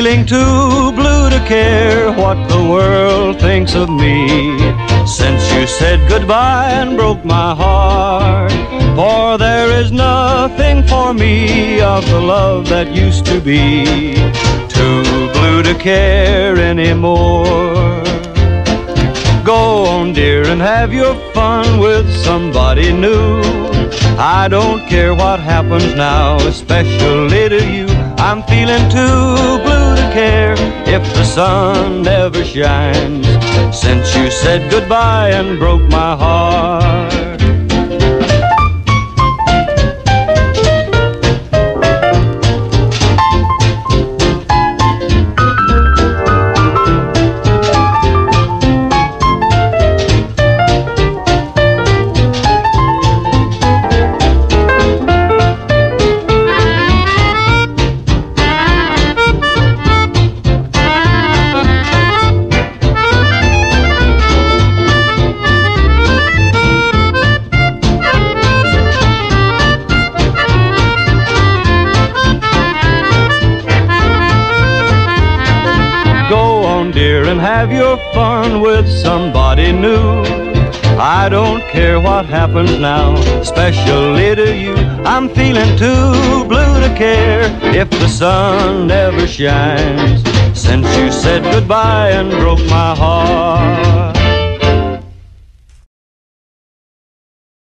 feeling too blue to care what the world thinks of me. Since you said goodbye and broke my heart, for there is nothing for me of the love that used to be. Too blue to care anymore. Go on, dear, and have your fun with somebody new. I don't care what happens now, especially to you. I'm feeling too blue to care if the sun never shines, since you said goodbye and broke my heart. Dear, and have your fun with somebody new. I don't care what happens now, especially to you. I'm feeling too blue to care if the sun never shines, since you said goodbye and broke my heart.